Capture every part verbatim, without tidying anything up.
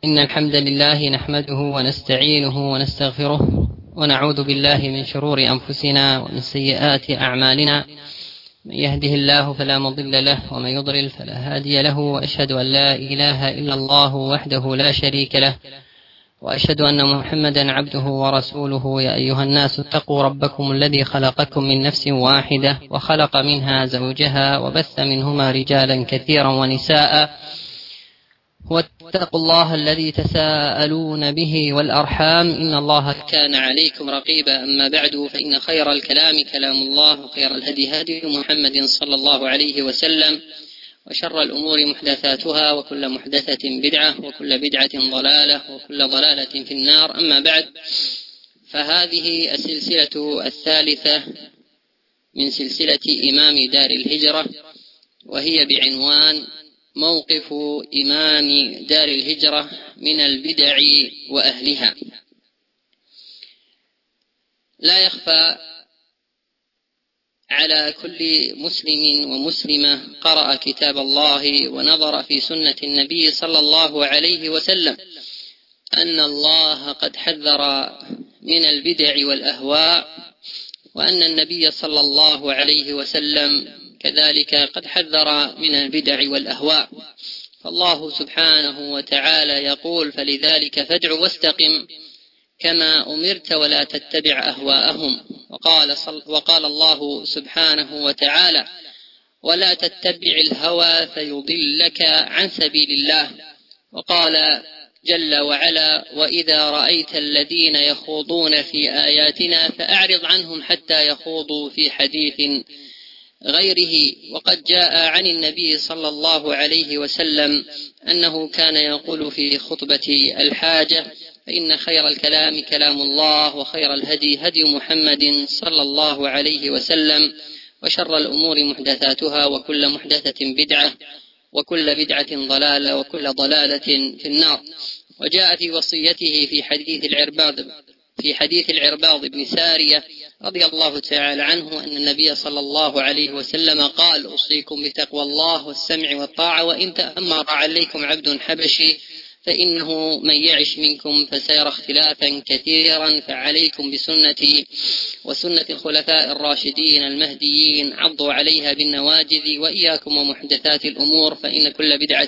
إن الحمد لله نحمده ونستعينه ونستغفره ونعوذ بالله من شرور أنفسنا ومن سيئات أعمالنا. من يهده الله فلا مضل له ومن يضلل فلا هادي له، وأشهد أن لا إله إلا الله وحده لا شريك له، وأشهد أن محمدا عبده ورسوله. يا أيها الناس اتقوا ربكم الذي خلقكم من نفس واحدة وخلق منها زوجها وبث منهما رجالا كثيرا ونساء، واتقوا الله الذي تساءلون به والأرحام إن الله كان عليكم رقيبا. أما بعد، فإن خير الكلام كلام الله، وخير الهدي هدي محمد صلى الله عليه وسلم، وشر الأمور محدثاتها، وكل محدثة بدعة، وكل بدعة ضلالة، وكل ضلالة في النار. أما بعد، فهذه السلسلة الثالثة من سلسلة إمام دار الهجرة، وهي بعنوان موقف إمام دار الهجرة من البدع وأهلها. لا يخفى على كل مسلم ومسلمة قرأ كتاب الله ونظر في سنة النبي صلى الله عليه وسلم أن الله قد حذر من البدع والأهواء، وأن النبي صلى الله عليه وسلم كذلك قد حذر من البدع والأهواء. فالله سبحانه وتعالى يقول: فلذلك فادع واستقم كما أمرت ولا تتبع أهواءهم. وقال, وقال الله سبحانه وتعالى: ولا تتبع الهوى فيضلك عن سبيل الله. وقال جل وعلا: وإذا رأيت الذين يخوضون في آياتنا فأعرض عنهم حتى يخوضوا في حديث غيره. وقد جاء عن النبي صلى الله عليه وسلم أنه كان يقول في خطبة الحاجة: فإن خير الكلام كلام الله، وخير الهدي هدي محمد صلى الله عليه وسلم، وشر الأمور محدثاتها، وكل محدثة بدعة، وكل بدعة ضلالة، وكل ضلالة في النار. وجاء في وصيته في حديث العرباض في حديث العرباض بن سارية رضي الله تعالى عنه أن النبي صلى الله عليه وسلم قال: أوصيكم بتقوى الله والسمع والطاعة، وإن تأمر عليكم عبد حبشي فإنه من يعش منكم فسيرى اختلافا كثيرا، فعليكم بسنتي وسنة الخلفاء الراشدين المهديين، عضوا عليها بالنواجذ، وإياكم ومحدثات الأمور، فإن كل بدعة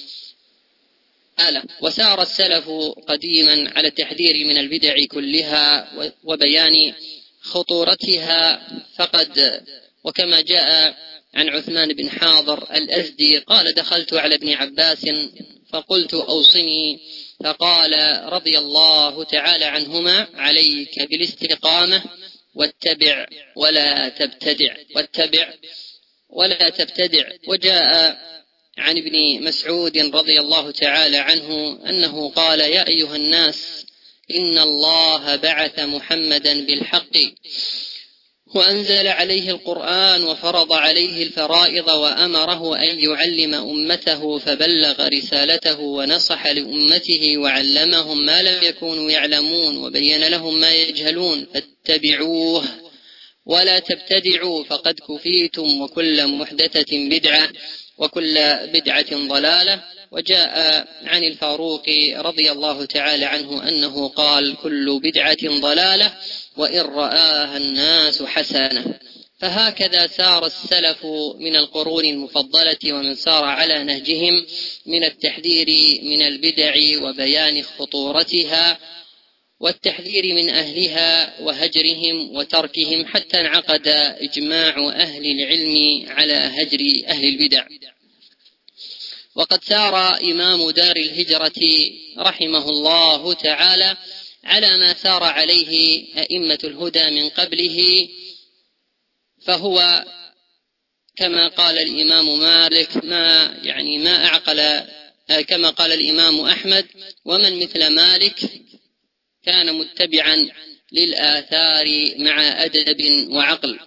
آلة. وسار السلف قديما على التحذير من البدع كلها وبيان خطورتها. فقد وكما جاء عن عثمان بن حاضر الأزدي قال: دخلت على ابن عباس فقلت: أوصني. فقال رضي الله تعالى عنهما: عليك بالاستقامة، واتبع ولا تبتدع واتبع ولا تبتدع. وجاء عن ابن مسعود رضي الله تعالى عنه أنه قال: يا أيها الناس، إن الله بعث محمدا بالحق وأنزل عليه القرآن وفرض عليه الفرائض وأمره أن يعلم أمته، فبلغ رسالته ونصح لأمته وعلمهم ما لم يكونوا يعلمون وبين لهم ما يجهلون، فاتبعوه ولا تبتدعوا فقد كفيتم، وكل محدثة بدعة، وكل بدعة ضلالة. وجاء عن الفاروق رضي الله تعالى عنه أنه قال: كل بدعة ضلالة وإن رآها الناس حسنة. فهكذا سار السلف من القرون المفضلة ومن سار على نهجهم من التحذير من البدع وبيان خطورتها، والتحذير من أهلها وهجرهم وتركهم، حتى انعقد إجماع أهل العلم على هجر أهل البدع. وقد سار إمام دار الهجرة رحمه الله تعالى على ما سار عليه أئمة الهدى من قبله، فهو كما قال الإمام مالك ما يعني ما أعقل، كما قال الإمام أحمد: ومن مثل مالك كان متبعا للآثار مع أدب وعقل.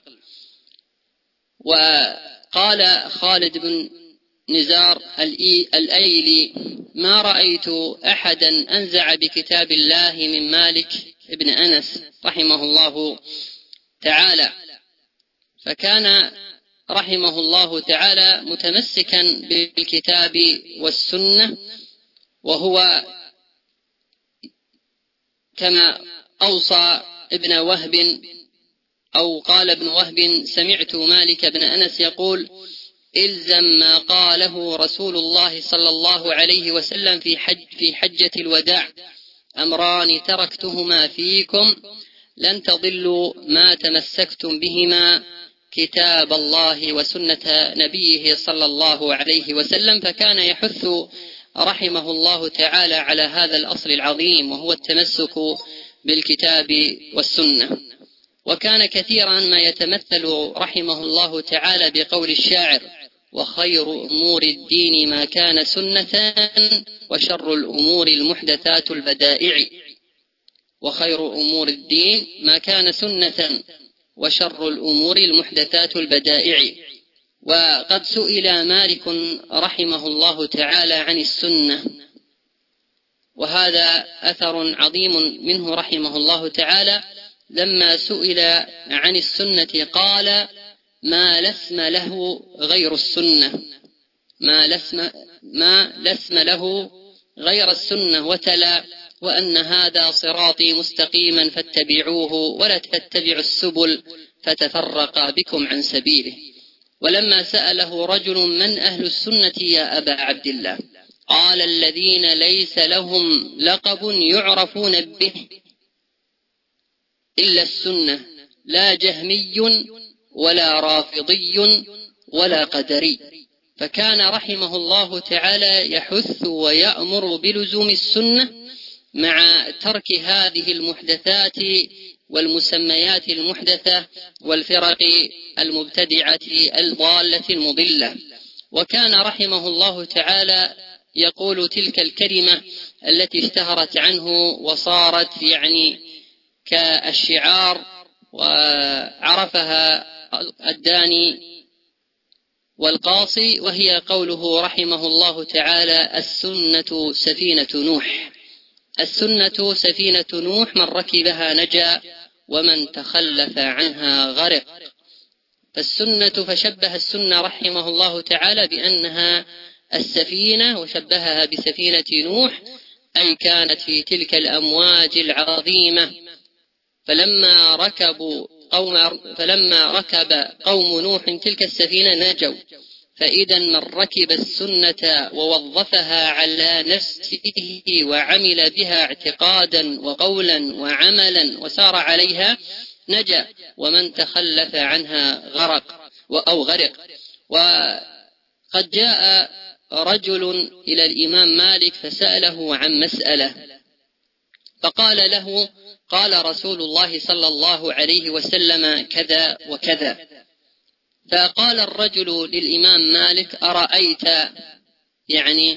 وقال خالد بن نزار الأيلي: ما رأيت أحدا أنزع بكتاب الله من مالك ابن أنس رحمه الله تعالى. فكان رحمه الله تعالى متمسكا بالكتاب والسنة، وهو كما أوصى ابن وهب أو قال ابن وهب: سمعت مالك بن أنس يقول: إلزم ما قاله رسول الله صلى الله عليه وسلم في حج في حجة الوداع: أمران تركتهما فيكم لن تضلوا ما تمسكتم بهما، كتاب الله وسنة نبيه صلى الله عليه وسلم. فكان يحث رحمه الله تعالى على هذا الأصل العظيم، وهو التمسك بالكتاب والسنة. وكان كثيرا ما يتمثل رحمه الله تعالى بقول الشاعر: وخير أمور الدين ما كان سنة، وشر الأمور المحدثات البدائع. وخير أمور الدين ما كان سنة، وشر الأمور المحدثات البدائع. وقد سئل مالك رحمه الله تعالى عن السنة، وهذا أثر عظيم منه رحمه الله تعالى. لما سئل عن السنة قال: ما لسم له غير السنة، ما لسم, ما لسم له غير السنة. وتلا: وأن هذا صراطي مستقيما فاتبعوه ولا تتبعوا السبل فتفرق بكم عن سبيله. ولما سأله رجل: من أهل السنة يا أبا عبد الله؟ قال: الذين ليس لهم لقب يعرفون به إلا السنة، لا جهمي ولا رافضي ولا قدري. فكان رحمه الله تعالى يحث ويأمر بلزوم السنة مع ترك هذه المحدثات والمسميات المحدثة والفرق المبتدعة الضالة المضلة. وكان رحمه الله تعالى يقول تلك الكلمة التي اشتهرت عنه وصارت يعني كالشعار، وعرفها الداني والقاصي، وهي قوله رحمه الله تعالى: السنة سفينة نوح. السنة سفينة نوح، من ركبها نجا ومن تخلف عنها غرق. فالسنة فشبه السنة رحمه الله تعالى بأنها السفينة، وشبهها بسفينة نوح، أي كانت في تلك الأمواج العظيمة. فلما ركبوا قوم فلما ركب قوم نوح تلك السفينة نجوا. فإذا من ركب السنة ووظفها على نفسه وعمل بها اعتقادا وقولا وعملا وسار عليها نجا، ومن تخلف عنها غرق أو غرق. وقد جاء رجل إلى الإمام مالك فسأله عن مسألة، فقال له: قال رسول الله صلى الله عليه وسلم كذا وكذا. فقال الرجل للإمام مالك: أرأيت، يعني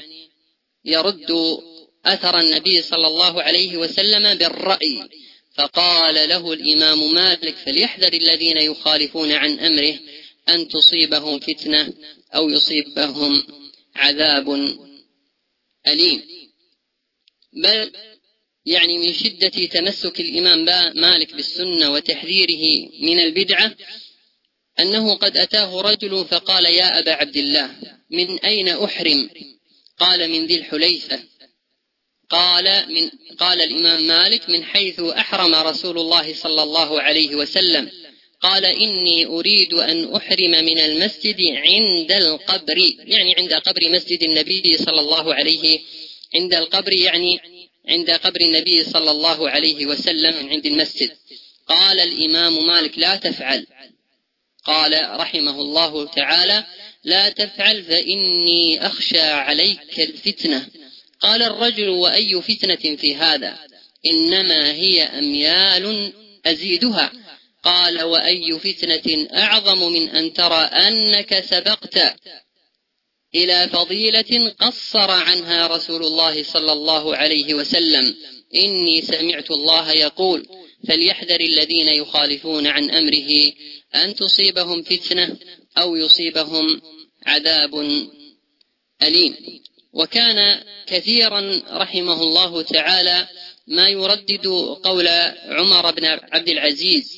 يرد أثر النبي صلى الله عليه وسلم بالرأي. فقال له الإمام مالك: فليحذر الذين يخالفون عن أمره أن تصيبهم فتنة أو يصيبهم عذاب أليم. بل يعني من شدة تمسك الإمام مالك بالسنة وتحذيره من البدعة أنه قد أتاه رجل فقال: يا أبا عبد الله، من أين أحرم؟ قال: من ذي الحليفة. قال من قال الإمام مالك: من حيث أحرم رسول الله صلى الله عليه وسلم. قال: إني أريد أن أحرم من المسجد عند القبر، يعني عند قبر مسجد النبي صلى الله عليه عند القبر يعني عند قبر النبي صلى الله عليه وسلم عند المسجد. قال الإمام مالك: لا تفعل. قال رحمه الله تعالى: لا تفعل فإني أخشى عليك الفتنة. قال الرجل: وأي فتنة في هذا؟ إنما هي أميال أزيدها. قال: وأي فتنة أعظم من أن ترى أنك سبقت إلى فضيلة قصر عنها رسول الله صلى الله عليه وسلم؟ إني سمعت الله يقول: فليحذر الذين يخالفون عن أمره أن تصيبهم فتنة أو يصيبهم عذاب أليم. وكان كثيرا رحمه الله تعالى ما يردد قول عمر بن عبد العزيز،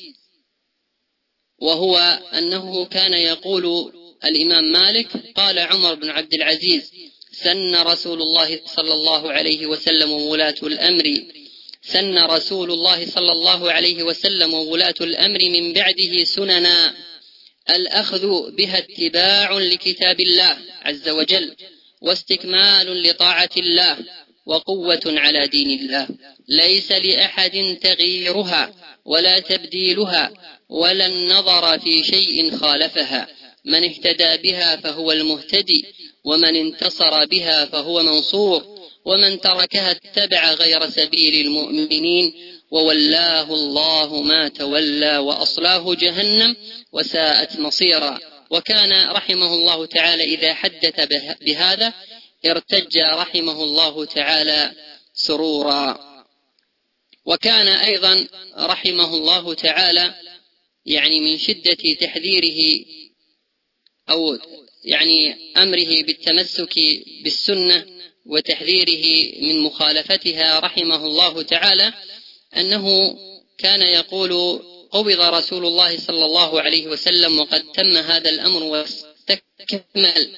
وهو أنه كان يقول الإمام مالك: قال عمر بن عبد العزيز: سن رسول الله صلى الله عليه وسلم ولاة الأمر سن رسول الله صلى الله عليه وسلم وولاة الأمر من بعده سننا الأخذ بها اتباع لكتاب الله عز وجل واستكمال لطاعة الله وقوة على دين الله، ليس لأحد تغييرها ولا تبديلها ولا النظر في شيء خالفها. من اهتدى بها فهو المهتدي، ومن انتصر بها فهو منصور، ومن تركها اتبع غير سبيل المؤمنين وولاه الله ما تولى وأصلاه جهنم وساءت مصيرا. وكان رحمه الله تعالى إذا حدث بهذا ارتج رحمه الله تعالى سرورا. وكان أيضا رحمه الله تعالى يعني من شدة تحذيره أو يعني أمره بالتمسك بالسنة وتحذيره من مخالفتها رحمه الله تعالى أنه كان يقول: قبض رسول الله صلى الله عليه وسلم وقد تم هذا الأمر واستكمل،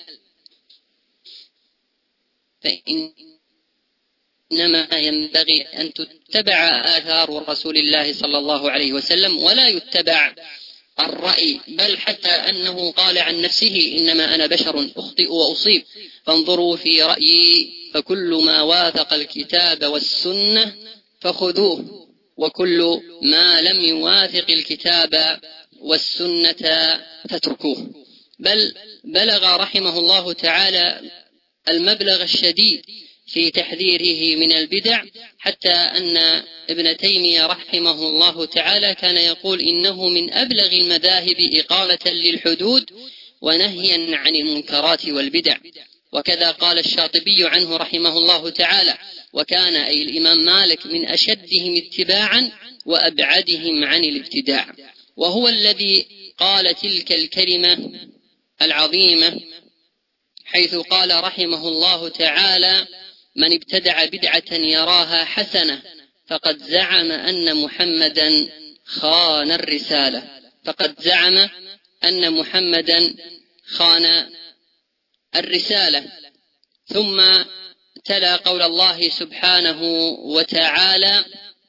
فإنما ينبغي أن تتبع آثار رسول الله صلى الله عليه وسلم ولا يتبع الرأي، بل حتى أنه قال عن نفسه: إنما أنا بشر أخطئ وأصيب فانظروا في رأيي فكل ما وافق الكتاب والسنة فخذوه وكل ما لم يوافق الكتاب والسنة فاتركوه. بل بلغ رحمه الله تعالى المبلغ الشديد في تحذيره من البدع، حتى أن ابن تيمية رحمه الله تعالى كان يقول: إنه من أبلغ المذاهب إقامة للحدود ونهيا عن المنكرات والبدع. وكذا قال الشاطبي عنه رحمه الله تعالى: وكان أي الإمام مالك من أشدهم اتباعا وأبعدهم عن الابتداع، وهو الذي قال تلك الكلمة العظيمة حيث قال رحمه الله تعالى: من ابتدع بدعة يراها حسنة فقد زعم أن محمدا خان الرسالة فقد زعم أن محمدا خان الرسالة. ثم تلا قول الله سبحانه وتعالى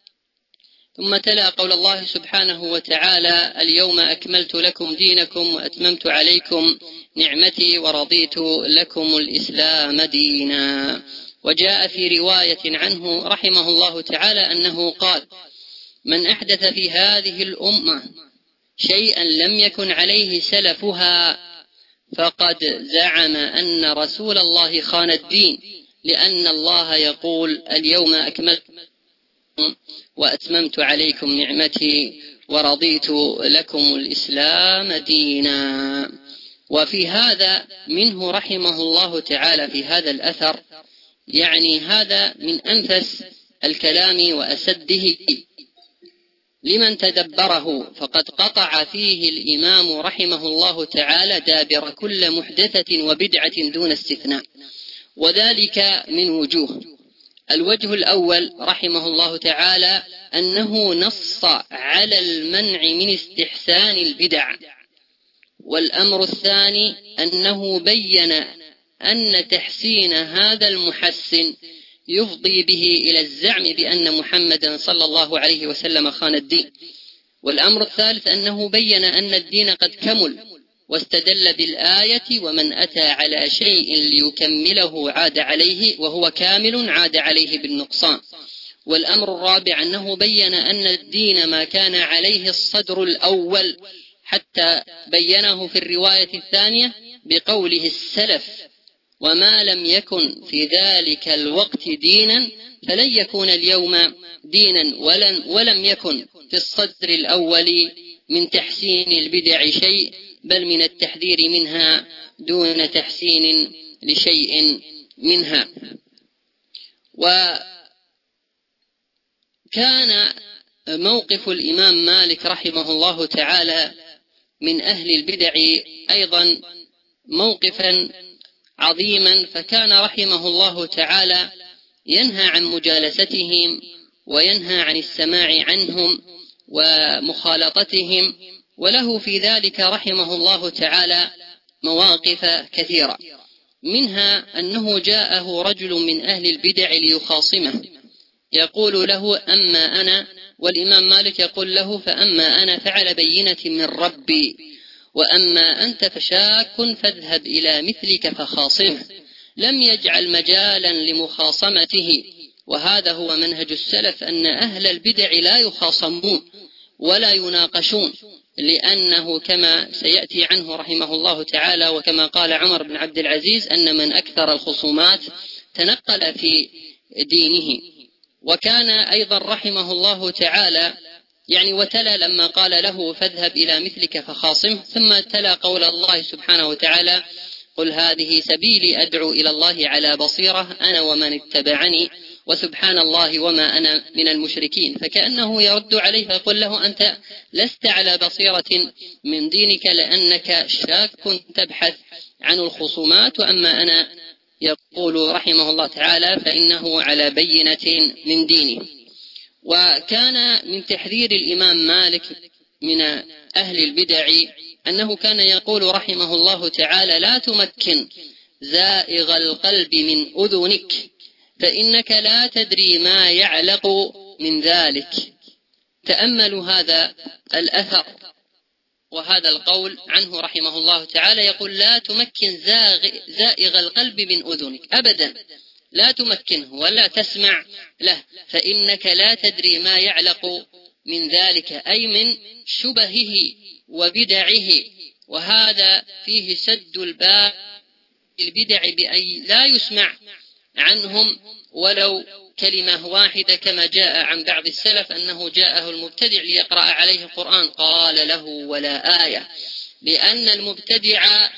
ثم تلا قول الله سبحانه وتعالى: اليوم أكملت لكم دينكم وأتممت عليكم نعمتي ورضيت لكم الإسلام دينا. وجاء في رواية عنه رحمه الله تعالى أنه قال: من أحدث في هذه الأمة شيئا لم يكن عليه سلفها فقد زعم أن رسول الله خان الدين، لأن الله يقول: اليوم أكملت وأتممت عليكم نعمتي ورضيت لكم الإسلام دينا. وفي هذا منه رحمه الله تعالى في هذا الأثر، يعني هذا من أنفس الكلام وأسده لمن تدبره، فقد قطع فيه الإمام رحمه الله تعالى دابر كل محدثة وبدعة دون استثناء، وذلك من وجوه. الوجه الأول رحمه الله تعالى أنه نص على المنع من استحسان البدع، والأمر الثاني أنه بين أن تحسين هذا المحسن يفضي به إلى الزعم بأن محمدا صلى الله عليه وسلم خان الدين. والأمر الثالث أنه بين أن الدين قد كمل، واستدل بالآية: ومن أتى على شيء ليكمله عاد عليه وهو كامل عاد عليه بالنقصان. والأمر الرابع أنه بين أن الدين ما كان عليه الصدر الأول، حتى بينه في الرواية الثانية بقوله السلف: وما لم يكن في ذلك الوقت دينا فلن يكون اليوم دينا، ولن ولم يكن في الصدر الأول من تحسين البدع شيء، بل من التحذير منها دون تحسين لشيء منها. وكان موقف الإمام مالك رحمه الله تعالى من أهل البدع أيضا موقفا عظيما، فكان رحمه الله تعالى ينهى عن مجالستهم وينهى عن السماع عنهم ومخالطتهم، وله في ذلك رحمه الله تعالى مواقف كثيرة، منها أنه جاءه رجل من أهل البدع ليخاصمه يقول له أما أنا، والإمام مالك يقول له فأما أنا فعلى بينة من ربي، وأما أنت فشاك فاذهب إلى مثلك فخاصمه، لم يجعل مجالا لمخاصمته. وهذا هو منهج السلف، أن أهل البدع لا يخاصمون ولا يناقشون، لأنه كما سيأتي عنه رحمه الله تعالى، وكما قال عمر بن عبد العزيز أن من أكثر الخصومات تنقل في دينه. وكان أيضا رحمه الله تعالى يعني وتلا لما قال له فاذهب إلى مثلك فخاصمه، ثم تلا قول الله سبحانه وتعالى قل هذه سبيلي أدعو إلى الله على بصيرة أنا ومن اتبعني وسبحان الله وما أنا من المشركين. فكأنه يرد عليه فيقول له أنت لست على بصيرة من دينك لأنك شاك تبحث عن الخصومات، وأما أنا يقول رحمه الله تعالى فإنه على بينة من دينه. وكان من تحذير الإمام مالك من أهل البدع أنه كان يقول رحمه الله تعالى لا تمكن زائغ القلب من أذنك فإنك لا تدري ما يعلق من ذلك. تأملوا هذا الأثر وهذا القول عنه رحمه الله تعالى، يقول لا تمكن زائغ القلب من أذنك، أبدا لا تمكنه ولا تسمع له، فإنك لا تدري ما يعلق من ذلك، أي من شبهه وبدعه. وهذا فيه سد الباب البدع بأي لا يسمع عنهم ولو كلمة واحدة، كما جاء عن بعض السلف أنه جاءه المبتدع ليقرأ عليه القرآن قال له ولا آية، لأن المبتدع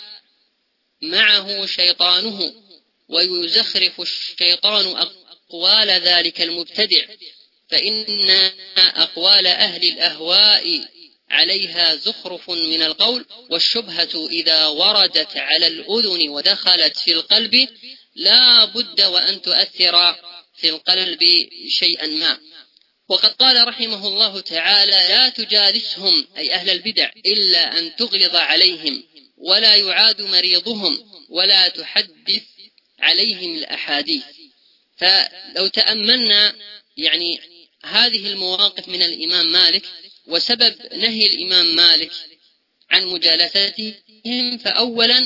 معه شيطانه ويزخرف الشيطان أقوال ذلك المبتدع، فإن أقوال أهل الأهواء عليها زخرف من القول، والشبهة إذا وردت على الأذن ودخلت في القلب لا بد وأن تؤثر في القلب شيئا ما. وقد قال رحمه الله تعالى لا تجالسهم أي أهل البدع إلا أن تغلظ عليهم ولا يعاد مريضهم ولا تحدث عليهم الأحاديث. فلو تأملنا يعني هذه المواقف من الإمام مالك وسبب نهي الإمام مالك عن مجالستهم، فأولا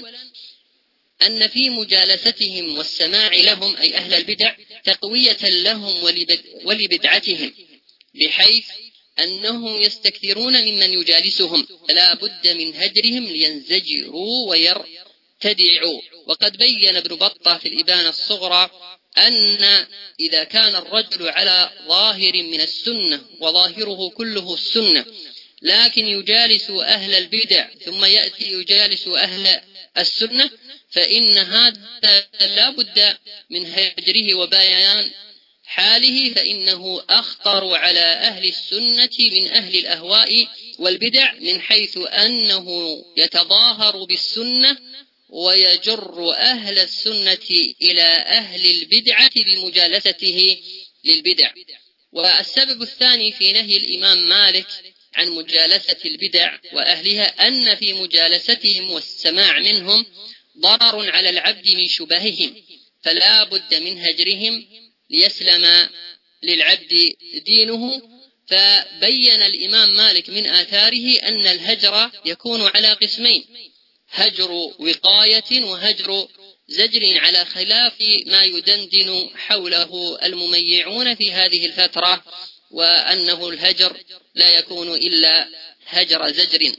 أن في مجالستهم والسماع لهم أي أهل البدع تقوية لهم ولبدعتهم، بحيث أنهم يستكثرون ممن يجالسهم، فلا بد من هجرهم لينزجروا ويرتدعوا. وقد بين ابن بطة في الإبانة الصغرى أن إذا كان الرجل على ظاهر من السنة وظاهره كله السنة لكن يجالس أهل البدع ثم يأتي يجالس أهل السنة، فإن هذا لا بد من هجره وبيان حاله، فإنه أخطر على أهل السنة من أهل الأهواء والبدع، من حيث أنه يتظاهر بالسنة ويجر أهل السنة إلى أهل البدعة بمجالسته للبدع. والسبب الثاني في نهي الإمام مالك عن مجالسة البدع وأهلها أن في مجالستهم والسماع منهم ضرر على العبد من شبههم، فلا بد من هجرهم ليسلم للعبد دينه. فبين الإمام مالك من آثاره أن الهجر يكون على قسمين: هجر وقاية وهجر زجر، على خلاف ما يدندن حوله المميعون في هذه الفترة، وأنه الهجر لا يكون إلا هجر زجر.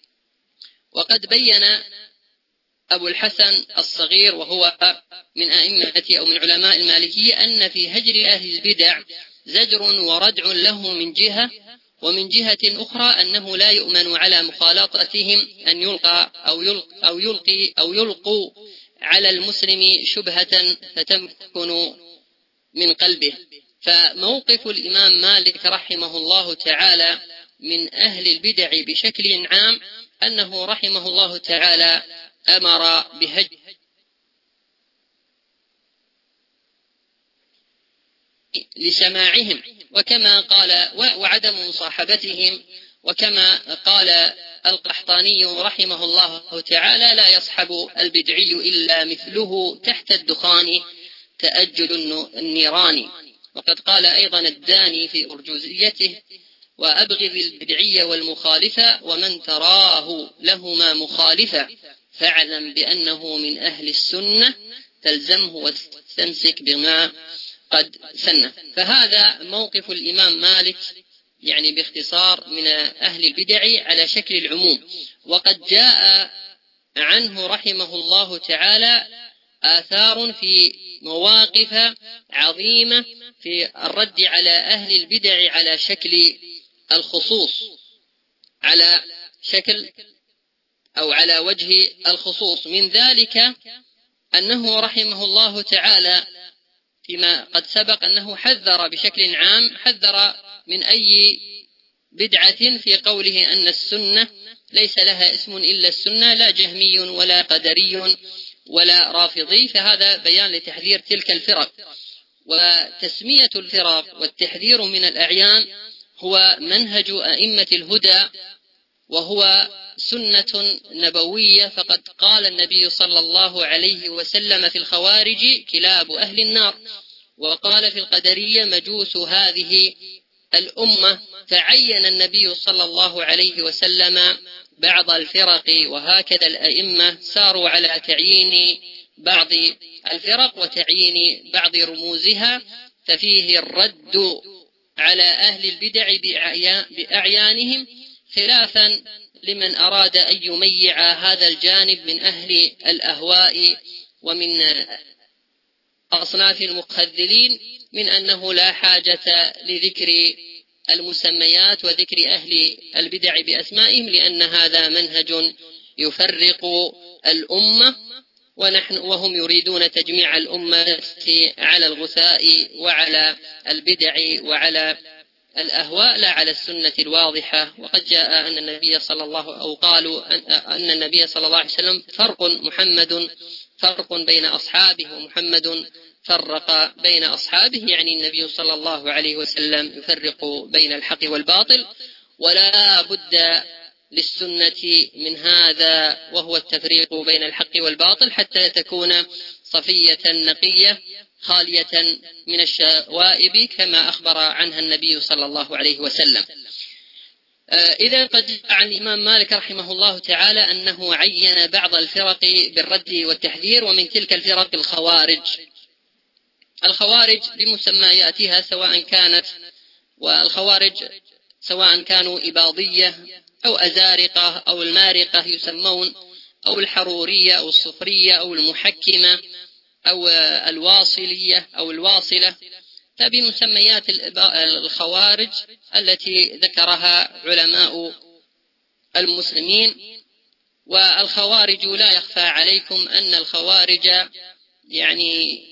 وقد بين أبو الحسن الصغير وهو من أئمة أو من علماء المالكية أن في هجر أهل البدع زجر وردع له من جهة، ومن جهة أخرى أنه لا يؤمن على مخالطتهم أن يلقى أو يلقي أو يلقي أو يلقوا على المسلم شبهة فتمكن من قلبه. فموقف الإمام مالك رحمه الله تعالى من أهل البدع بشكل عام أنه رحمه الله تعالى أمر بهجر لسماعهم، وكما قال وعدم مصاحبتهم، وكما قال القحطاني رحمه الله تعالى لا يصحب البدعي إلا مثله تحت الدخان تأجل النيران. وقد قال أيضا الداني في أرجوزيته: وأبغض البدعي والمخالفة ومن تراه لهما مخالفة فاعلم بأنه من أهل السنة تلزمه واستمسك بما قد سنه. فهذا موقف الإمام مالك يعني باختصار من أهل البدع على شكل العموم. وقد جاء عنه رحمه الله تعالى آثار في مواقف عظيمة في الرد على أهل البدع على شكل الخصوص، على شكل أو على وجه الخصوص. من ذلك أنه رحمه الله تعالى فيما قد سبق أنه حذر بشكل عام، حذر من أي بدعة في قوله أن السنة ليس لها اسم إلا السنة، لا جهمي ولا قدري ولا رافضي، فهذا بيان لتحذير تلك الفرق. وتسمية الفرق والتحذير من الأعيان هو منهج أئمة الهدى، وهو سنة نبوية. فقد قال النبي صلى الله عليه وسلم في الخوارج: كلاب أهل النار. وقال في القدرية: مجوس هذه الأمة. فعين النبي صلى الله عليه وسلم بعض الفرق، وهكذا الأئمة ساروا على تعيين بعض الفرق وتعيين بعض رموزها. ففيه الرد على أهل البدع بأعيانهم، خلافا لمن أراد أن يميع هذا الجانب من أهل الأهواء ومن أصناف المخذلين، من أنه لا حاجة لذكر المسميات وذكر أهل البدع بأسمائهم، لأن هذا منهج يفرق الأمة، ونحن وهم يريدون تجميع الأمة على الغثاء وعلى البدع وعلى الأهواء، لا على السنة الواضحة. وقد جاء أن النبي صلى الله أو قالوا أن النبي صلى الله عليه وسلم فرق محمد فرق بين أصحابه، ومحمد فرق بين أصحابه، يعني النبي صلى الله عليه وسلم يفرق بين الحق والباطل. ولا بد للسنة من هذا، وهو التفريق بين الحق والباطل، حتى تكون صفية نقية خالية من الشوائب كما أخبر عنها النبي صلى الله عليه وسلم. إذا قد جاء عن الإمام مالك رحمه الله تعالى أنه عين بعض الفرق بالرد والتحذير، ومن تلك الفرق الخوارج. الخوارج بمسمياتها سواء كانت والخوارج سواء كانوا إباضية أو أزارقة أو المارقة يسمون، أو الحرورية أو الصفرية أو المحكمة أو الواصلية أو الواصلة، فبمسميات الخوارج التي ذكرها علماء المسلمين. والخوارج لا يخفى عليكم أن الخوارج يعني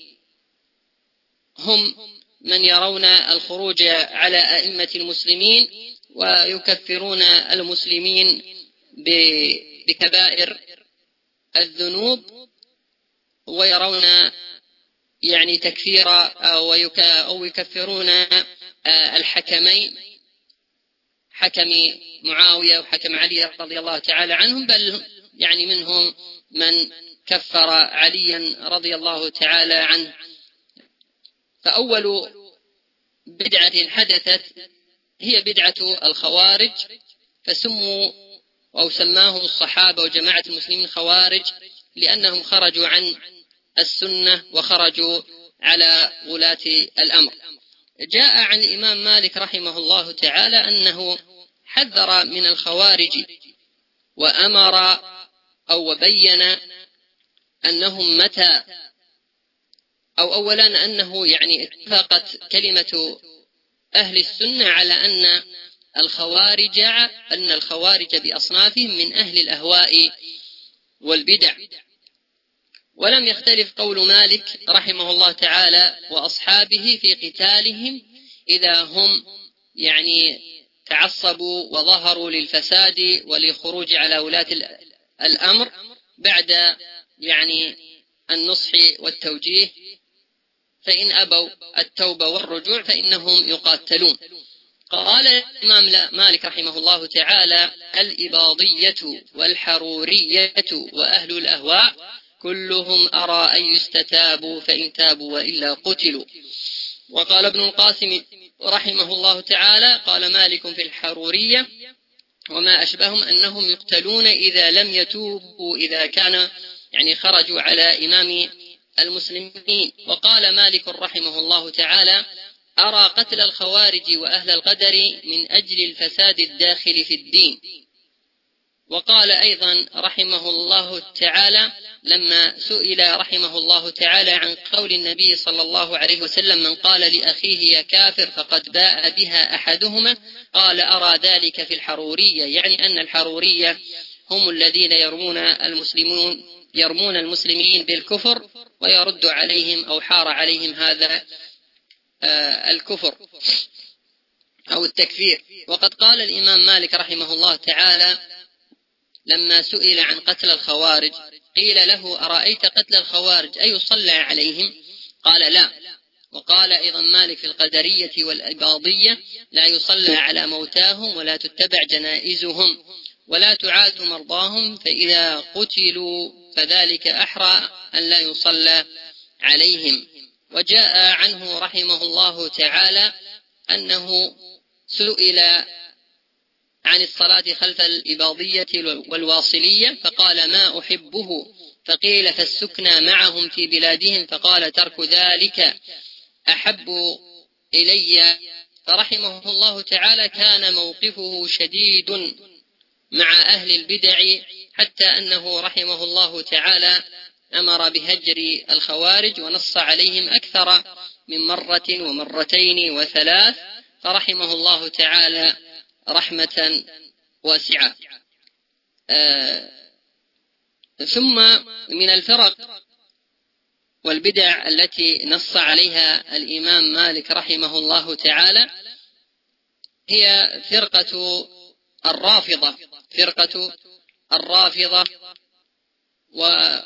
هم من يرون الخروج على أئمة المسلمين ويكفرون المسلمين بكبائر الذنوب، ويرون يعني تكفير أو يكفرون الحكمين، حكم معاوية وحكم علي رضي الله تعالى عنهم، بل يعني منهم من كفر عليا رضي الله تعالى عنه. فأول بدعة حدثت هي بدعة الخوارج، فسموا أو سماهم الصحابة وجماعة المسلمين خوارج لأنهم خرجوا عن السنة وخرجوا على ولاة الأمر. جاء عن الإمام مالك رحمه الله تعالى أنه حذر من الخوارج، وأمر أو وبين أنهم متى أو أولا أنه يعني اتفقت كلمة أهل السنة على أن الخوارج أن الخوارج بأصنافهم من أهل الأهواء والبدع. ولم يختلف قول مالك رحمه الله تعالى وأصحابه في قتالهم إذا هم يعني تعصبوا وظهروا للفساد ولخروج على ولاة الأمر بعد يعني النصح والتوجيه، فإن أبوا التوبة والرجوع فإنهم يقاتلون. قال الإمام مالك رحمه الله تعالى: الإباضية والحرورية وأهل الأهواء كلهم أرى أن يستتابوا، فإن تابوا وإلا قتلوا. وقال ابن القاسم رحمه الله تعالى: قال مالك في الحرورية: وما أشبههم أنهم يقتلون إذا لم يتوبوا، إذا كان يعني خرجوا على إمام المسلمين. وقال مالك رحمه الله تعالى: أرى قتل الخوارج وأهل القدر من أجل الفساد الداخل في الدين. وقال أيضا رحمه الله تعالى لما سئل رحمه الله تعالى عن قول النبي صلى الله عليه وسلم: من قال لأخيه يا كافر فقد باء بها أحدهما، قال: أرى ذلك في الحرورية، يعني أن الحرورية هم الذين يرمون المسلمون يرمون المسلمين بالكفر ويرد عليهم أو حار عليهم هذا آه الكفر أو التكفير. وقد قال الإمام مالك رحمه الله تعالى لما سئل عن قتل الخوارج قيل له: أرأيت قتل الخوارج أيصلى عليهم؟ قال: لا. وقال أيضا مالك في القدرية والإباضية: لا يصلى على موتاهم ولا تتبع جنائزهم ولا تعاد مرضاهم، فإذا قتلوا فذلك أحرى أن لا يصلى عليهم. وجاء عنه رحمه الله تعالى أنه سئل عن الصلاة خلف الإباضية والواصلية فقال: ما أحبه. فقيل: فالسكنى معهم في بلادهم، فقال: ترك ذلك أحب إلي. فرحمه الله تعالى كان موقفه شديد مع أهل البدع، حتى أنه رحمه الله تعالى أمر بهجر الخوارج ونص عليهم أكثر من مرة ومرتين وثلاث، فرحمه الله تعالى رحمة واسعة. آه ثم من الفرق والبدع التي نص عليها الإمام مالك رحمه الله تعالى هي فرقة الرافضة فرقة الرافضة وهي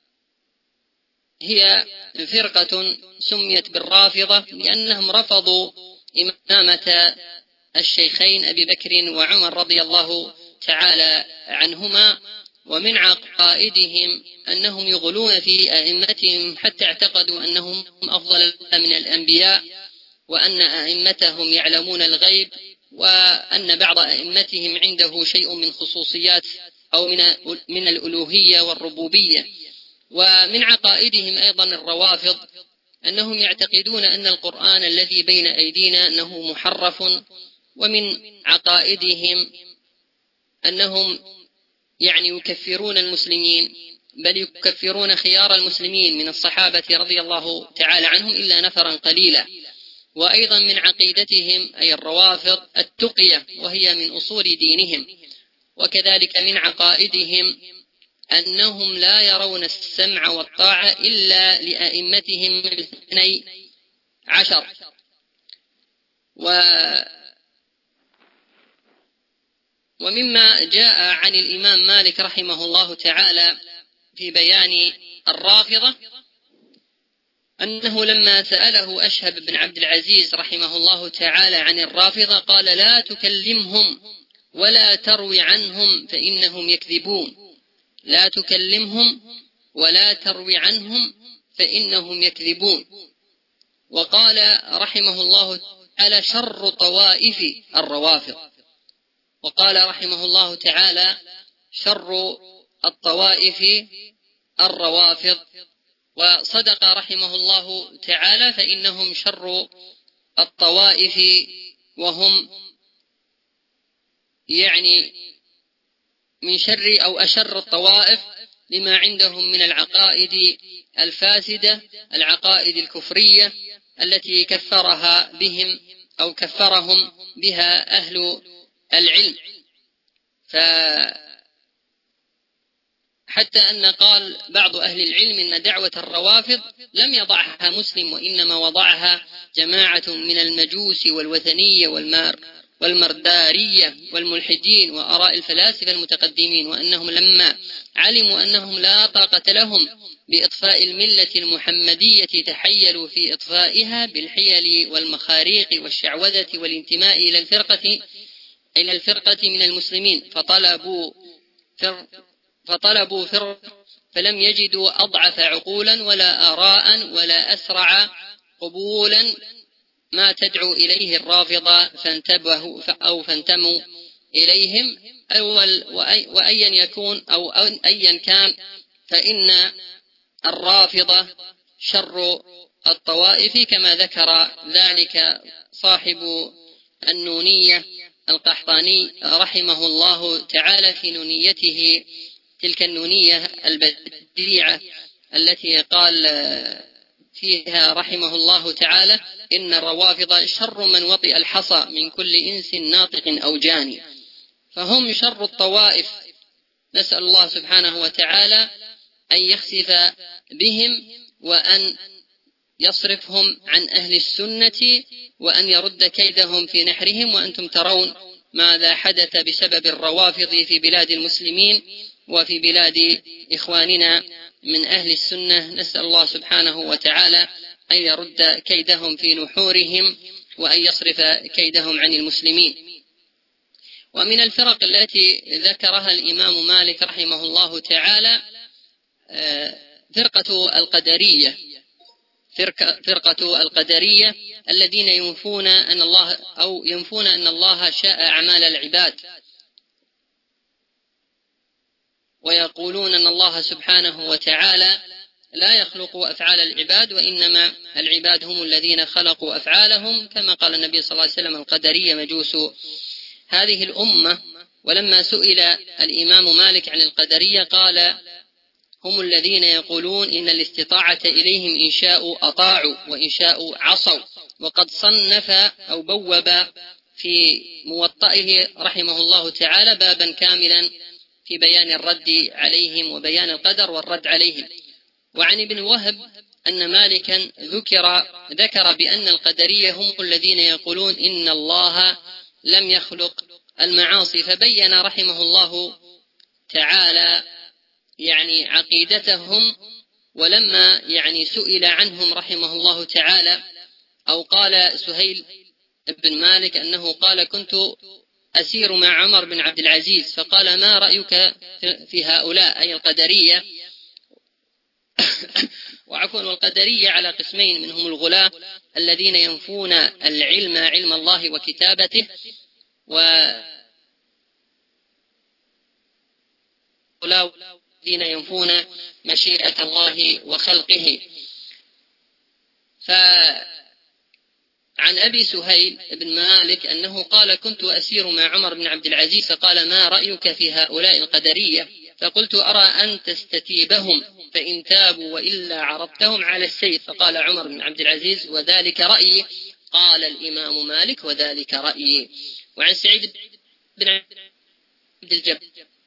فرقة سميت بالرافضة لأنهم رفضوا إمامة الشيخين أبي بكر وعمر رضي الله تعالى عنهما. ومن عقائدهم أنهم يغلون في أئمتهم حتى اعتقدوا أنهم أفضل من الأنبياء، وأن أئمتهم يعلمون الغيب، وأن بعض أئمتهم عنده شيء من خصوصيات أو من من الألوهية والربوبية. ومن عقائدهم أيضا الروافض أنهم يعتقدون أن القرآن الذي بين أيدينا أنه محرف. ومن عقائدهم أنهم يعني يكفرون المسلمين، بل يكفرون خيار المسلمين من الصحابة رضي الله تعالى عنهم إلا نفرا قليلا. وأيضا من عقيدتهم أي الروافض التقية، وهي من أصول دينهم. وكذلك من عقائدهم أنهم لا يرون السمع والطاعة إلا لأئمتهم الاثني عشر. و ومما جاء عن الإمام مالك رحمه الله تعالى في بيان الرافضة أنه لما سأله أشهب بن عبد العزيز رحمه الله تعالى عن الرافضة قال: لا تكلمهم ولا تروي عنهم فإنهم يكذبون. لا تكلمهم ولا تروي عنهم فإنهم يكذبون. وقال رحمه الله تعالى: شر طوائف الروافض. وقال رحمه الله تعالى: شر الطوائف الروافض. وصدق رحمه الله تعالى، فإنهم شر الطوائف، وهم يعني من شر أو أشر الطوائف لما عندهم من العقائد الفاسدة، العقائد الكفرية التي كفرها بهم أو كفرهم بها أهل العلم. فحتى أن قال بعض أهل العلم إن دعوة الروافض لم يضعها مسلم، وإنما وضعها جماعة من المجوس والوثنية والمار والمردارية والملحدين وآراء الفلاسفة المتقدمين، وأنهم لما علموا أنهم لا طاقة لهم بإطفاء الملة المحمدية تحيلوا في إطفائها بالحيل والمخاريق والشعوذة والانتماء إلى الفرقة إلى الفرقة من المسلمين، فطلبوا فر فطلبوا فر فلم يجدوا أضعف عقولا ولا آراء ولا أسرع قبولا ما تدعو إليه الرافضة فانتبهوا أو فانتموا إليهم، وأيا يكون أو أيا كان، فإن الرافضة شر الطوائف، كما ذكر ذلك صاحب النونية القحطاني رحمه الله تعالى في نونيته، تلك النونية البديعة التي قال فيها رحمه الله تعالى: إن الروافض شر من وطئ الحصى من كل إنس ناطق أو جاني. فهم شر الطوائف، نسأل الله سبحانه وتعالى أن يخسف بهم وأن يصرفهم عن أهل السنة وأن يرد كيدهم في نحرهم. وأنتم ترون ماذا حدث بسبب الروافض في بلاد المسلمين وفي بلاد إخواننا من أهل السنة. نسأل الله سبحانه وتعالى أن يرد كيدهم في نحورهم وأن يصرف كيدهم عن المسلمين. ومن الفرق التي ذكرها الإمام مالك رحمه الله تعالى فرقة القدرية، فرقة القدرية الذين ينفون أن الله أو ينفون أن الله شاء أعمال العباد، ويقولون أن الله سبحانه وتعالى لا يخلق أفعال العباد، وإنما العباد هم الذين خلقوا أفعالهم، كما قال النبي صلى الله عليه وسلم: القدرية مجوس هذه الأمة. ولما سئل الإمام مالك عن القدرية قال: هم الذين يقولون إن الاستطاعة إليهم إن شاءوا أطاعوا وإن شاءوا عصوا. وقد صنف أو بوب في موطئه رحمه الله تعالى بابا كاملا في بيان الرد عليهم وبيان القدر والرد عليهم. وعن ابن وهب أن مالكا ذكر ذكر بأن القدرية هم الذين يقولون إن الله لم يخلق المعاصي، فبين رحمه الله تعالى يعني عقيدتهم. ولما يعني سئل عنهم رحمه الله تعالى، أو قال سهيل بن مالك أنه قال: كنت أسير مع عمر بن عبد العزيز، فقال: ما رأيك في هؤلاء، أي القدرية؟ وعفوا، والقدرية على قسمين: منهم الغلاة الذين ينفون العلم، علم الله وكتابته، و الذين ينفون مشيئة الله وخلقه. فعن أبي سهيل بن مالك أنه قال: كنت أسير مع عمر بن عبد العزيز، فقال: ما رأيك في هؤلاء القدرية؟ فقلت: أرى أن تستتيبهم، فإن تابوا وإلا عرضتهم على السيف. فقال عمر بن عبد العزيز: وذلك رأيي. قال الإمام مالك: وذلك رأيي. وعن سعيد بن عبد الجبار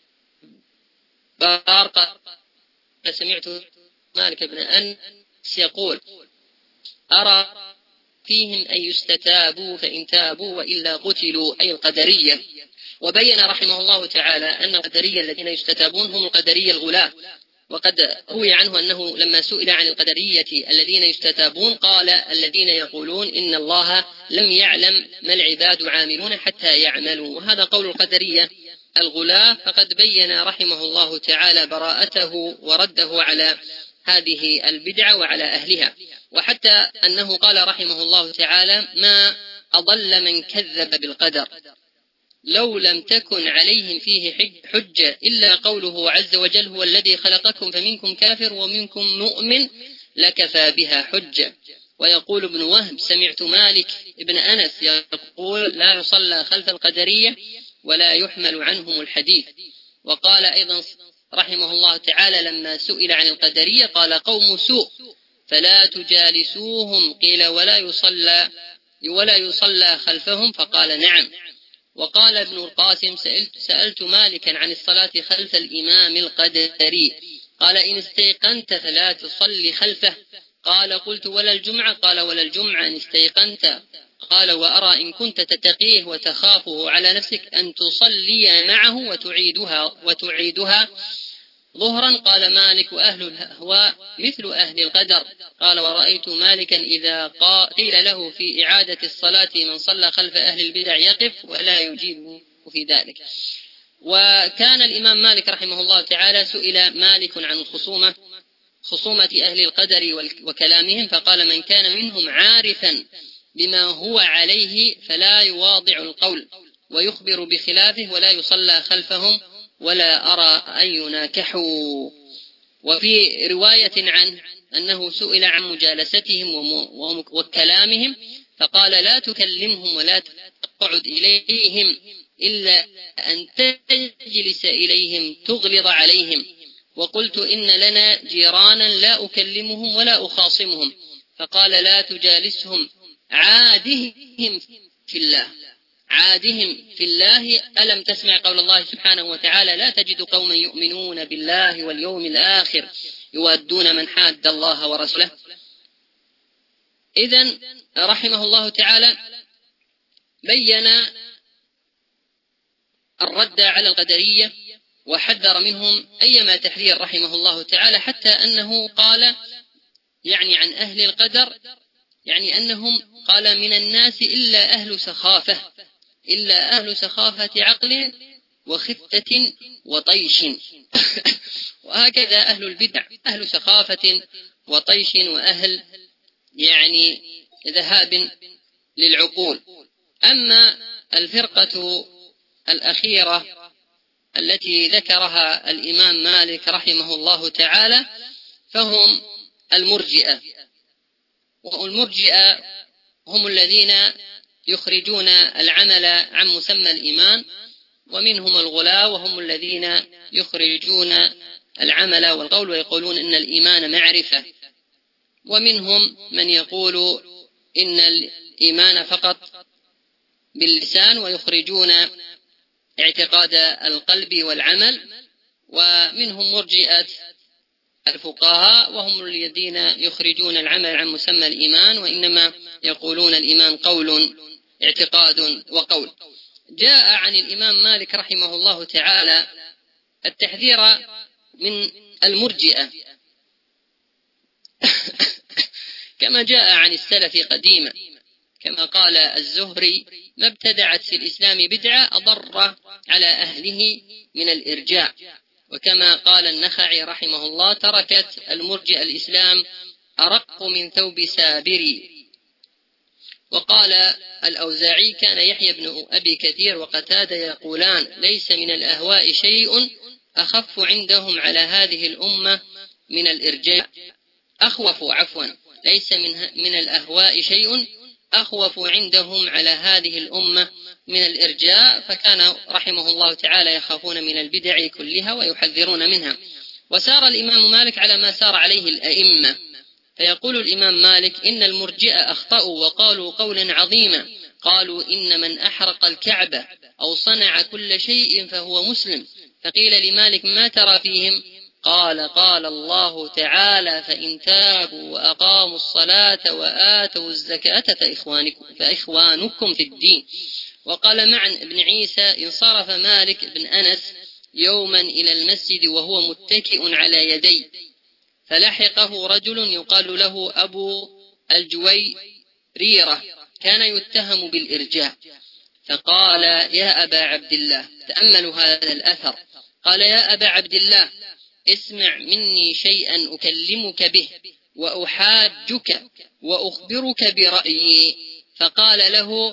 فسمعت مالك بن أنس يقول: أرى فيهم أن يستتابوا، فإن تابوا وإلا قتلوا، أي القدرية. وبين رحمه الله تعالى أن القدرية الذين يستتابون هم القدرية الغلاة. وقد روي عنه أنه لما سئل عن القدرية الذين يستتابون قال: الذين يقولون إن الله لم يعلم ما العباد عاملون حتى يعملوا. وهذا قول القدرية الغلاة. فقد بين رحمه الله تعالى براءته ورده على هذه البدعة وعلى أهلها. وحتى أنه قال رحمه الله تعالى: ما أضل من كذب بالقدر لو لم تكن عليهم فيه حجة إلا قوله عز وجل: هو الذي خلقكم فمنكم كافر ومنكم مؤمن لكفى بها حجة. ويقول ابن وهب: سمعت مالك ابن أنس يقول: لا يصلى خلف القدرية ولا يحمل عنهم الحديث. وقال أيضا رحمه الله تعالى لما سئل عن القدرية قال: قوم سوء فلا تجالسوهم. قيل: ولا يصلى ولا يصلى خلفهم؟ فقال: نعم. وقال ابن القاسم: سألت, سألت مالكا عن الصلاة خلف الإمام القدري، قال: إن استيقنت فلا تصلي خلفه. قال: قلت: ولا الجمعة؟ قال: ولا الجمعة إن استيقنت. قال: وأرى إن كنت تتقيه وتخافه على نفسك أن تصلي معه وتعيدها, وتعيدها ظهرا. قال مالك: أهل الأهواء مثل أهل القدر. قال: ورأيت مالكا إذا قيل له في إعادة الصلاة من صلى خلف أهل البدع يقف ولا يجيب في ذلك. وكان الإمام مالك رحمه الله تعالى سئل مالك عن الخصومة خصومة أهل القدر وكلامهم، فقال: من كان منهم عارفا بما هو عليه فلا يواضع القول ويخبر بخلافه ولا يصلى خلفهم ولا أرى أن يناكحوا. وفي رواية عنه أنه سئل عن مجالستهم وكلامهم فقال لا تكلمهم ولا تقعد إليهم إلا أن تجلس إليهم تغلظ عليهم. وقلت إن لنا جيرانا لا أكلمهم ولا أخاصمهم، فقال لا تجالسهم عادهم في الله عادهم في الله. ألم تسمع قول الله سبحانه وتعالى لا تجد قوما يؤمنون بالله واليوم الآخر يوادون من حاد الله ورسوله. إذن رحمه الله تعالى بين الرد على القدرية وحذر منهم أيما تحذير رحمه الله تعالى، حتى أنه قال يعني عن أهل القدر يعني أنهم قال من الناس إلا أهل سخافة إلا أهل سخافة عقل وخفة وطيش وهكذا أهل البدع أهل سخافة وطيش وأهل يعني ذهاب للعقول. أما الفرقة الأخيرة التي ذكرها الإمام مالك رحمه الله تعالى فهم المرجئة، والمرجئة هم الذين يخرجون العمل عن مسمى الإيمان، ومنهم الغلاة وهم الذين يخرجون العمل والقول ويقولون إن الإيمان معرفة، ومنهم من يقول إن الإيمان فقط باللسان ويخرجون اعتقاد القلب والعمل، ومنهم مرجئة الفقهاء وهم الذين يخرجون العمل عن مسمى الإيمان وإنما يقولون الإيمان قول اعتقاد وقول. جاء عن الإمام مالك رحمه الله تعالى التحذير من المرجئة كما جاء عن السلف قديما، كما قال الزهري ما ابتدعت في الإسلام بدعة أضر على أهله من الإرجاء. وكما قال النخعي رحمه الله تركت المرجئة الإسلام أرق من ثوب سابري. وقال الأوزاعي كان يحيى بن أبي كثير وقتادة يقولان ليس من الأهواء شيء أخف عندهم على هذه الأمة من الإرجاء أخوف عفوا ليس من, من الأهواء شيء أخوف عندهم على هذه الأمة من الإرجاء. فكان رحمه الله تعالى يخافون من البدع كلها ويحذرون منها. وسار الإمام مالك على ما سار عليه الأئمة، فيقول الإمام مالك إن المرجئة أخطأوا وقالوا قولا عظيما، قالوا إن من أحرق الكعبة أو صنع كل شيء فهو مسلم. فقيل لمالك ما ترى فيهم؟ قال قال الله تعالى فإن تابوا وأقاموا الصلاة وآتوا الزكاة فإخوانكم, فإخوانكم في الدين. وقال معن بن عيسى انصرف مالك بن أنس يوما إلى المسجد وهو متكئ على يديه، فلحقه رجل يقال له أبو الجويريرة كان يتهم بالإرجاء، فقال يا أبا عبد الله، تأملوا هذا الأثر، قال يا أبا عبد الله اسمع مني شيئا أكلمك به وأحاجك وأخبرك برأيي. فقال له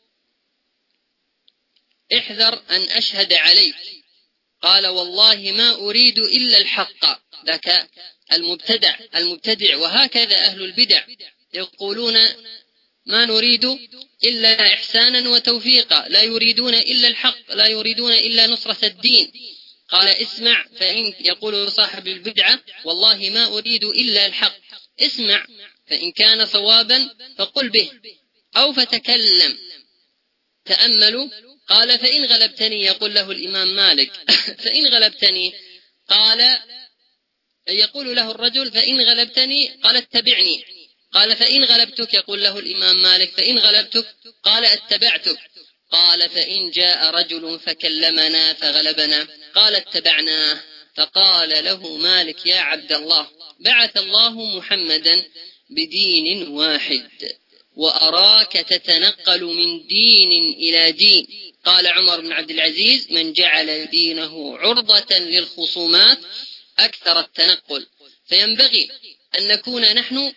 احذر أن أشهد عليك. قال والله ما أريد إلا الحق. ذاك المبتدع المبتدع وهكذا أهل البدع يقولون ما نريد إلا إحسانا وتوفيقا، لا يريدون إلا الحق، لا يريدون إلا نصرة الدين. قال اسمع، فإن يقول صاحب البدعة والله ما أريد إلا الحق، اسمع فإن كان صوابا فقل به أو فتكلم. تأملوا. قال فإن غلبتني، يقول له الإمام مالك فإن غلبتني، قال يقول له الرجل فإن غلبتني، قال اتبعني. قال فإن غلبتك، يقول له الإمام مالك فإن غلبتك، قال اتبعتك. قال فإن جاء رجل فكلمنا فغلبنا، قال اتبعناه. فقال له مالك يا عبد الله بعث الله محمدا بدين واحد وأراك تتنقل من دين إلى دين. قال عمر بن عبد العزيز من جعل دينه عرضة للخصومات أكثر التنقل. فينبغي أن نكون نحن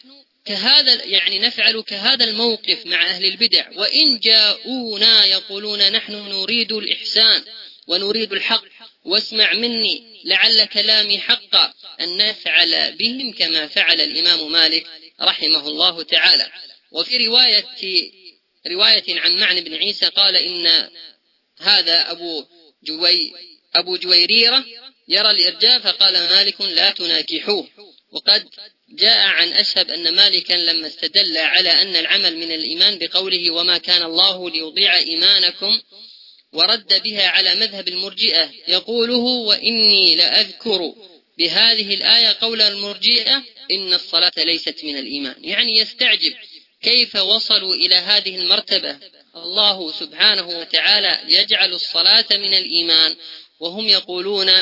كهذا يعني نفعل كهذا الموقف مع أهل البدع، وإن جاءونا يقولون نحن نريد الإحسان ونريد الحق واسمع مني لعل كلامي حقا، أن نفعل بهم كما فعل الإمام مالك رحمه الله تعالى. وفي رواية رواية عن معن بن عيسى قال إن هذا أبو جوي أبو جويريرة يرى الإرجاء، فقال مالك لا تناكحوه. وقد جاء عن أشهب أن مالكا لما استدل على أن العمل من الإيمان بقوله وما كان الله ليضيع إيمانكم ورد بها على مذهب المرجئة يقوله وإني لأذكر بهذه الآية قول المرجئة إن الصلاة ليست من الإيمان، يعني يستعجب كيف وصلوا إلى هذه المرتبة. الله سبحانه وتعالى يجعل الصلاة من الإيمان وهم يقولون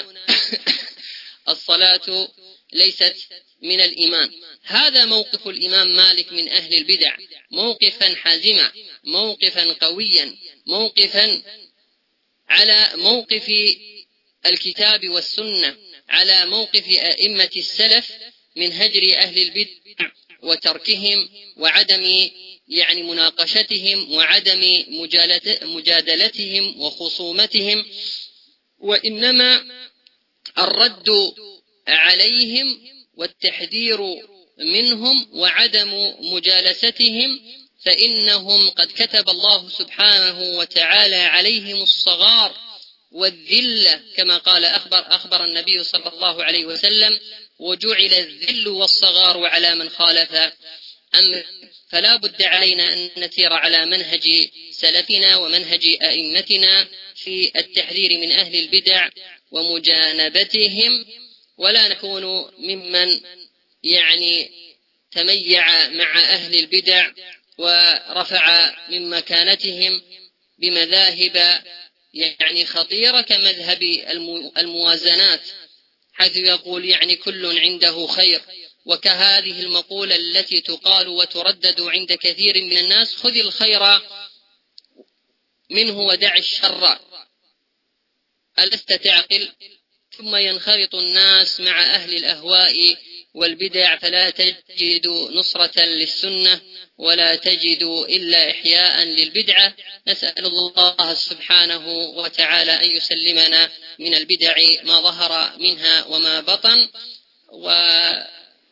الصلاة ليست من الإيمان. هذا موقف الإمام مالك من أهل البدع، موقفا حازما، موقفا قويا، موقفا على موقف الكتاب والسنة، على موقف أئمة السلف من هجر أهل البدع وتركهم وعدم يعني مناقشتهم وعدم مجادلتهم وخصومتهم، وإنما الرد عليهم والتحذير منهم وعدم مجالستهم، فإنهم قد كتب الله سبحانه وتعالى عليهم الصغار والذلة كما قال أخبر, أخبر النبي صلى الله عليه وسلم وجعل الذل والصغار على من خالف أمر. فلا بد علينا أن نسير على منهج سلفنا ومنهج أئمتنا في التحذير من أهل البدع ومجانبتهم، ولا نكون ممن يعني تميع مع أهل البدع ورفع من مكانتهم بمذاهب يعني خطيرة كمذهب الموازنات، حيث يقول يعني كل عنده خير، وكهذه المقولة التي تقال وتردد عند كثير من الناس خذ الخير منه ودع الشر، ألست تعقل؟ ثم ينخرط الناس مع أهل الأهواء والبدع فلا تجد نصرة للسنة ولا تجد إلا إحياء للبدعة. نسأل الله سبحانه وتعالى أن يسلمنا من البدع ما ظهر منها وما بطن، وصلى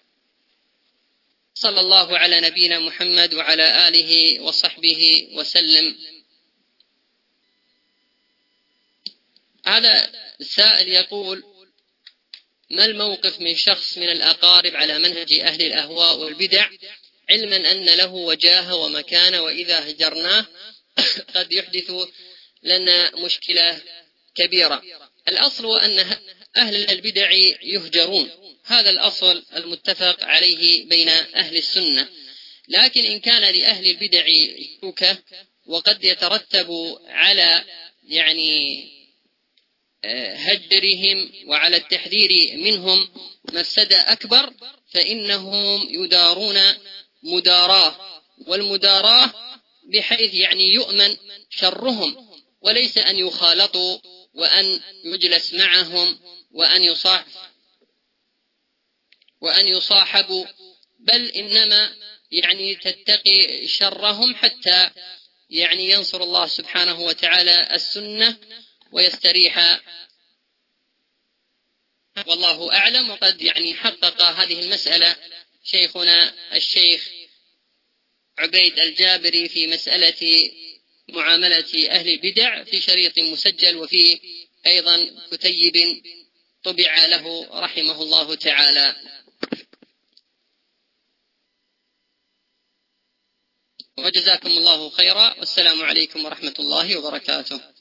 الله على نبينا محمد وعلى آله وصحبه وسلم. هذا السائل يقول ما الموقف من شخص من الأقارب على منهج أهل الأهواء والبدع علما أن له وجاهة ومكانة، وإذا هجرناه قد يحدث لنا مشكلة كبيرة؟ الأصل أن أهل البدع يهجرون، هذا الأصل المتفق عليه بين أهل السنة، لكن إن كان لأهل البدع شوكة وقد يترتب على يعني هجرهم وعلى التحذير منهم مفسدة أكبر، فإنهم يدارون مداراة، والمداراة بحيث يعني يؤمن شرهم، وليس أن يخالطوا وأن يجلس معهم وأن يصاحب وأن يصاحبوا، بل إنما يعني تتقي شرهم حتى يعني ينصر الله سبحانه وتعالى السنة ويستريح، والله أعلم. وقد يعني حقق هذه المسألة شيخنا الشيخ عبيد الجابري في مسألة معاملة أهل البدع في شريط مسجل، وفي أيضا كتيب طبع له رحمه الله تعالى. وجزاكم الله خيرا، والسلام عليكم ورحمة الله وبركاته.